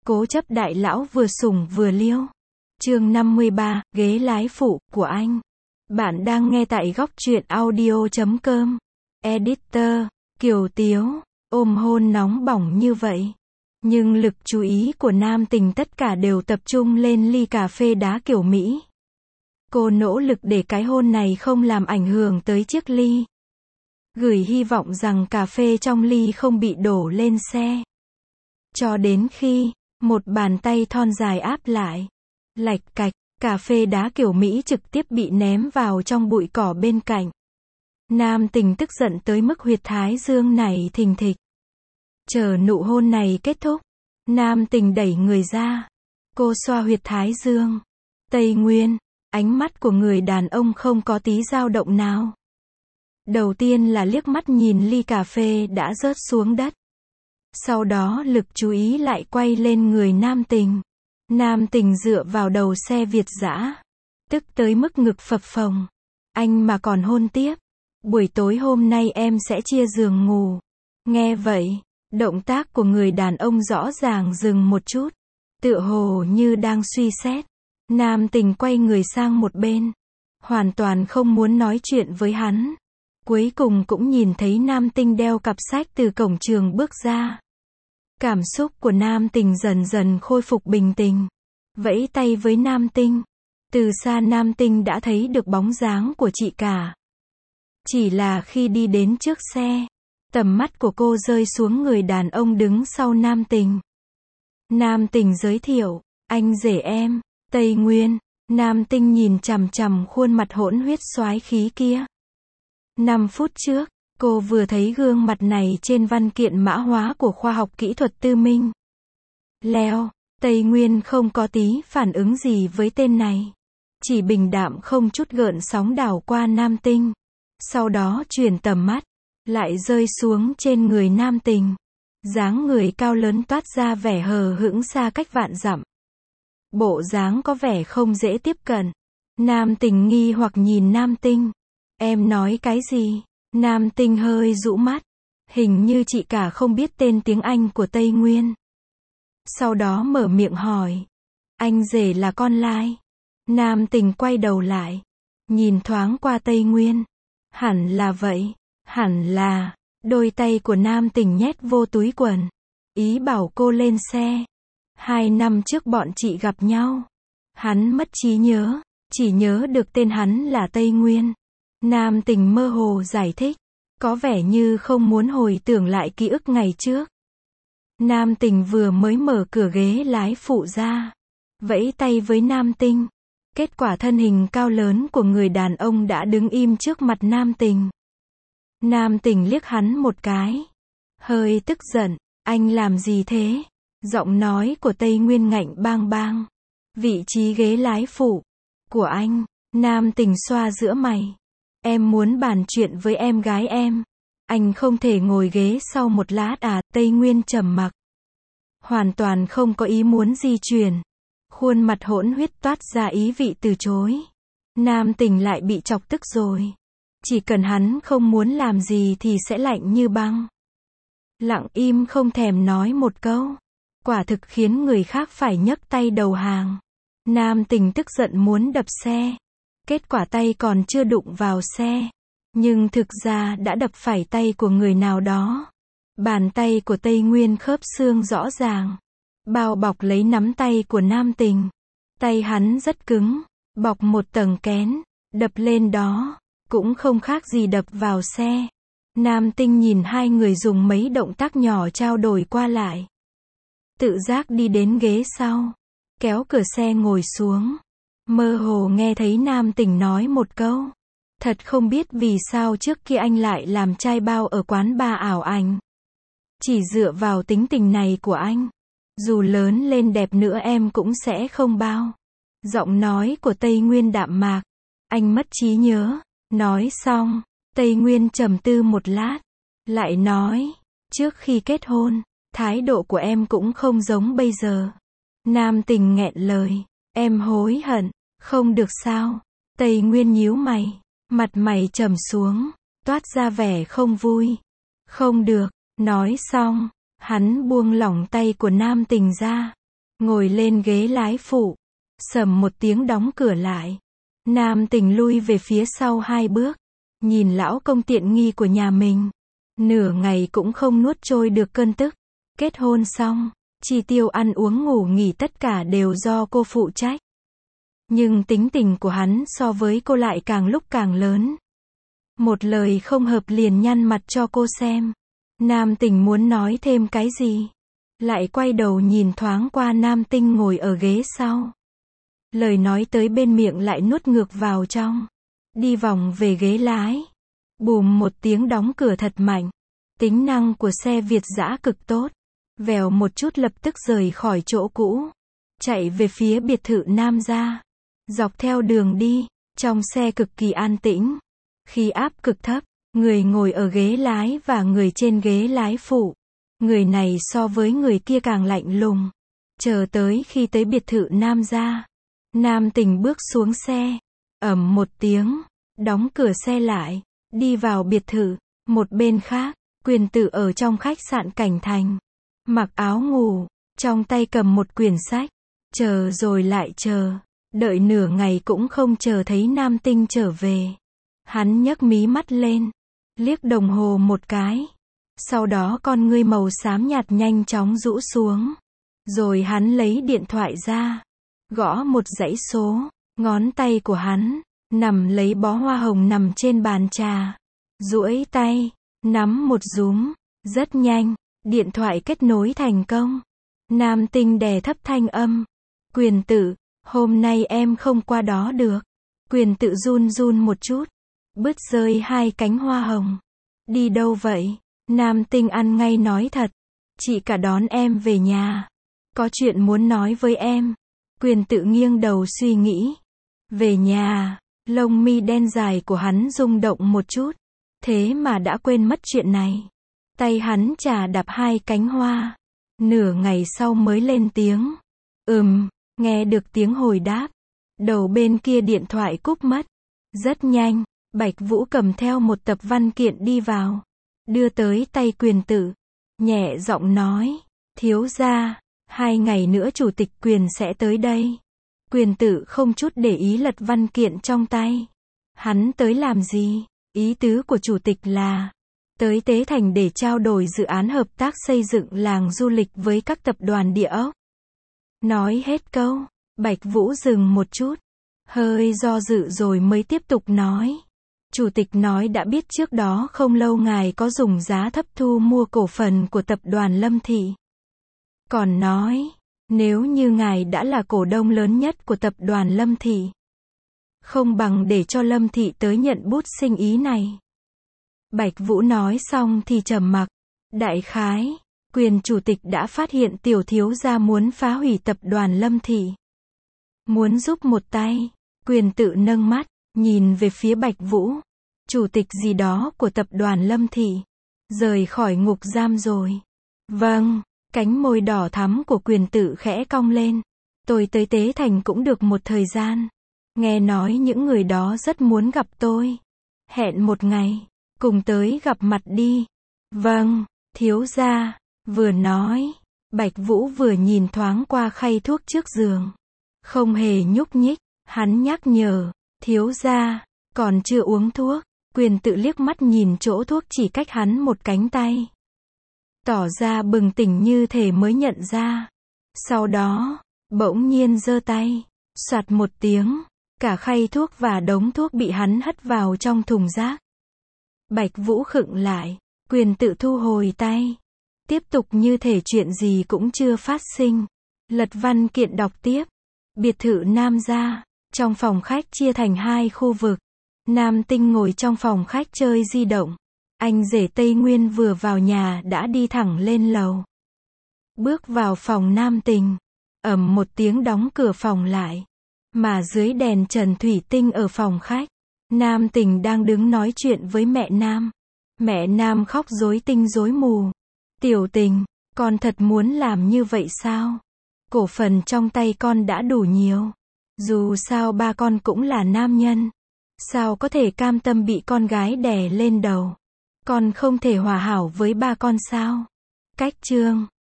Cố chấp đại lão vừa sủng vừa liêu. Chương 53, ghế lái phụ của anh. Bạn đang nghe tại góc truyện audio.com. Editor, Kiều Tiếu, ôm hôn nóng bỏng như vậy. Nhưng lực chú ý của nam tình tất cả đều tập trung lên ly cà phê đá kiểu Mỹ. Cô nỗ lực để cái hôn này không làm ảnh hưởng tới chiếc ly. Gửi hy vọng rằng cà phê trong ly không bị đổ lên xe. Cho đến khi, một bàn tay thon dài áp lại. Lạch cạch, cà phê đá kiểu Mỹ trực tiếp bị ném vào trong bụi cỏ bên cạnh. Nam tình tức giận tới mức huyệt thái dương này thình thịch. Chờ nụ hôn này kết thúc, nam tình đẩy người ra. Cô xoa huyệt thái dương. Tây Nguyên, ánh mắt của người đàn ông không có tí dao động nào. Đầu tiên là liếc mắt nhìn ly cà phê đã rớt xuống đất. Sau đó lực chú ý lại quay lên người nam tình. Nam tình dựa vào đầu xe Việt dã. Tức tới mức ngực phập phồng. Anh mà còn hôn tiếp. Buổi tối hôm nay em sẽ chia giường ngủ. Nghe vậy, động tác của người đàn ông rõ ràng dừng một chút. Tựa hồ như đang suy xét. Nam tình quay người sang một bên. Hoàn toàn không muốn nói chuyện với hắn. Cuối cùng cũng nhìn thấy nam tinh đeo cặp sách từ cổng trường bước ra. Cảm xúc của nam tình dần dần khôi phục bình tĩnh. Vẫy tay với nam tinh. Từ xa nam tinh đã thấy được bóng dáng của chị cả. Chỉ là khi đi đến trước xe, tầm mắt của cô rơi xuống người đàn ông đứng sau nam tình. Nam tình giới thiệu, anh rể em, Tây Nguyên. Nam tinh nhìn chằm chằm khuôn mặt hỗn huyết soái khí kia. 5 phút trước, cô vừa thấy gương mặt này trên văn kiện mã hóa của khoa học kỹ thuật Tư Minh. Leo, Tây Nguyên không có tí phản ứng gì với tên này. Chỉ bình đạm không chút gợn sóng đảo qua nam tinh. Sau đó chuyển tầm mắt, lại rơi xuống trên người nam tình. Dáng người cao lớn toát ra vẻ hờ hững xa cách vạn dặm. Bộ dáng có vẻ không dễ tiếp cận. Nam tình nghi hoặc nhìn nam tinh. Em nói cái gì? Nam tinh hơi rũ mắt. Hình như chị cả không biết tên tiếng Anh của Tây Nguyên. Sau đó mở miệng hỏi. Anh rể là con lai. Nam tình quay đầu lại. Nhìn thoáng qua Tây Nguyên. Hẳn là vậy. Hẳn là. Đôi tay của nam tình nhét vô túi quần. Ý bảo cô lên xe. 2 năm trước bọn chị gặp nhau. Hắn mất trí nhớ. Chỉ nhớ được tên hắn là Tây Nguyên. Nam tình mơ hồ giải thích. Có vẻ như không muốn hồi tưởng lại ký ức ngày trước. Nam tình vừa mới mở cửa ghế lái phụ ra. Vẫy tay với nam tinh. Kết quả thân hình cao lớn của người đàn ông đã đứng im trước mặt nam tình. Nam tình liếc hắn một cái. Hơi tức giận. Anh làm gì thế? Giọng nói của Tây Nguyên ngạnh bang bang. Vị trí ghế lái phụ của anh. Nam tình xoa giữa mày. Em muốn bàn chuyện với em gái em. Anh không thể ngồi ghế sau một lát à? Tây Nguyên trầm mặc. Hoàn toàn không có ý muốn di chuyển. Khuôn mặt hỗn huyết toát ra ý vị từ chối. Nam tình lại bị chọc tức rồi. Chỉ cần hắn không muốn làm gì thì sẽ lạnh như băng. Lặng im không thèm nói một câu. Quả thực khiến người khác phải nhấc tay đầu hàng. Nam tình tức giận muốn đập xe. Kết quả tay còn chưa đụng vào xe. Nhưng thực ra đã đập phải tay của người nào đó. Bàn tay của Tây Nguyên khớp xương rõ ràng. Bao bọc lấy nắm tay của nam tình. Tay hắn rất cứng. Bọc một tầng kén. Đập lên đó. Cũng không khác gì đập vào xe. Nam tinh nhìn hai người dùng mấy động tác nhỏ trao đổi qua lại. Tự giác đi đến ghế sau. Kéo cửa xe ngồi xuống. Mơ hồ nghe thấy nam tình nói một câu. Thật không biết vì sao trước kia anh lại làm trai bao ở quán bar ảo ảnh. Chỉ dựa vào tính tình này của anh. Dù lớn lên đẹp nữa em cũng sẽ không bao. Giọng nói của Tây Nguyên đạm mạc. Anh mất trí nhớ. Nói xong, Tây Nguyên trầm tư một lát. Lại nói, trước khi kết hôn, thái độ của em cũng không giống bây giờ. Nam tình nghẹn lời. Em hối hận. Không được sao? Tây Nguyên nhíu mày. Mặt mày trầm xuống. Toát ra vẻ không vui. Không được. Nói xong, hắn buông lỏng tay của nam tình ra. ngồi lên ghế lái phụ. Sầm một tiếng đóng cửa lại. Nam Tình lui về phía sau 2 bước. Nhìn lão công tiện nghi của nhà mình. Nửa ngày cũng không nuốt trôi được cơn tức. Kết hôn xong, chi tiêu ăn uống ngủ nghỉ tất cả đều do cô phụ trách. Nhưng tính tình của hắn so với cô lại càng lúc càng lớn. Một lời không hợp liền nhăn mặt cho cô xem. Nam Tình muốn nói thêm cái gì, lại quay đầu nhìn thoáng qua Nam Tinh ngồi ở ghế sau. Lời nói tới bên miệng lại nuốt ngược vào trong. Đi vòng về ghế lái. Bùm một tiếng đóng cửa thật mạnh. Tính năng của xe Việt dã cực tốt. Vèo một chút lập tức rời khỏi chỗ cũ. Chạy về phía biệt thự Nam gia. Dọc theo đường đi, trong xe cực kỳ an tĩnh. Khí áp cực thấp, người ngồi ở ghế lái và người trên ghế lái phụ. Người này so với người kia càng lạnh lùng. Chờ tới khi tới biệt thự Nam gia. Nam Tình bước xuống xe. Ầm một tiếng, đóng cửa xe lại. Đi vào biệt thự. Một bên khác, Quyền Tự ở trong khách sạn Cảnh Thành. Mặc áo ngủ, trong tay cầm một quyển sách. Chờ rồi lại chờ. Đợi nửa ngày cũng không chờ thấy Nam Tinh trở về. Hắn nhấc mí mắt lên. Liếc đồng hồ một cái. Sau đó con ngươi màu xám nhạt nhanh chóng rũ xuống. Rồi hắn lấy điện thoại ra. Gõ một dãy số. Ngón tay của hắn nằm lấy bó hoa hồng nằm trên bàn trà. Duỗi tay, nắm một rúm. Rất nhanh, điện thoại kết nối thành công. Nam Tinh đè thấp thanh âm. Quyền Tự, hôm nay em không qua đó được. Quyền Tự run run một chút. Bứt rơi 2 cánh hoa hồng. Đi đâu vậy? Nam Tinh ăn ngay nói thật. Chị cả đón em về nhà. Có chuyện muốn nói với em. Quyền Tự nghiêng đầu suy nghĩ. Về nhà, lông mi đen dài của hắn rung động một chút. Thế mà đã quên mất chuyện này. Tay hắn chà đạp 2 cánh hoa. Nửa ngày sau mới lên tiếng. Nghe được tiếng hồi đáp. Đầu bên kia điện thoại cúp mất. Rất nhanh, Bạch Vũ cầm theo một tập văn kiện đi vào. Đưa tới tay Quyền Tự. Nhẹ giọng nói. Thiếu gia, 2 ngày nữa chủ tịch Quyền sẽ tới đây. Quyền Tự không chút để ý lật văn kiện trong tay. Hắn tới làm gì? Ý tứ của chủ tịch là tới Tế Thành để trao đổi dự án hợp tác xây dựng làng du lịch với các tập đoàn địa ốc. Nói hết câu, Bạch Vũ dừng một chút, hơi do dự rồi mới tiếp tục nói. Chủ tịch nói đã biết trước đó không lâu ngài có dùng giá thấp thu mua cổ phần của tập đoàn Lâm Thị. Còn nói, nếu như ngài đã là cổ đông lớn nhất của tập đoàn Lâm Thị, không bằng để cho Lâm Thị tới nhận bút sinh ý này. Bạch Vũ nói xong thì trầm mặc. Đại khái, Quyền chủ tịch đã phát hiện tiểu thiếu gia muốn phá hủy tập đoàn Lâm Thị. Muốn giúp một tay. Quyền Tự nâng mắt, nhìn về phía Bạch Vũ. Chủ tịch gì đó của tập đoàn Lâm Thị. Rời khỏi ngục giam rồi. Vâng, cánh môi đỏ thắm của Quyền Tự khẽ cong lên. Tôi tới Tế Thành cũng được một thời gian. Nghe nói những người đó rất muốn gặp tôi. Hẹn một ngày, cùng tới gặp mặt đi. Vâng, thiếu gia. Vừa nói, Bạch Vũ vừa nhìn thoáng qua khay thuốc trước giường. Không hề nhúc nhích, hắn nhắc nhở, thiếu gia, còn chưa uống thuốc. Quyền Tự liếc mắt nhìn chỗ thuốc chỉ cách hắn một cánh tay. Tỏ ra bừng tỉnh như thể mới nhận ra. Sau đó, bỗng nhiên giơ tay, soạt một tiếng. Cả khay thuốc và đống thuốc bị hắn hất vào trong thùng rác. Bạch Vũ khựng lại. Quyền Tự thu hồi tay. Tiếp tục như thể chuyện gì cũng chưa phát sinh. Lật văn kiện đọc tiếp. Biệt thự Nam gia. Trong phòng khách chia thành 2 khu vực. Nam Tinh ngồi trong phòng khách chơi di động. Anh rể Tây Nguyên vừa vào nhà đã đi thẳng lên lầu. Bước vào phòng Nam Tình. Ầm một tiếng đóng cửa phòng lại. Mà dưới đèn trần thủy tinh ở phòng khách, Nam Tình đang đứng nói chuyện với mẹ Nam. Mẹ Nam khóc rối tinh rối mù. Tiểu Tình, con thật muốn làm như vậy sao? Cổ phần trong tay con đã đủ nhiều. Dù sao ba con cũng là nam nhân. Sao có thể cam tâm bị con gái đè lên đầu? Con không thể hòa hảo với ba con sao? Cách chương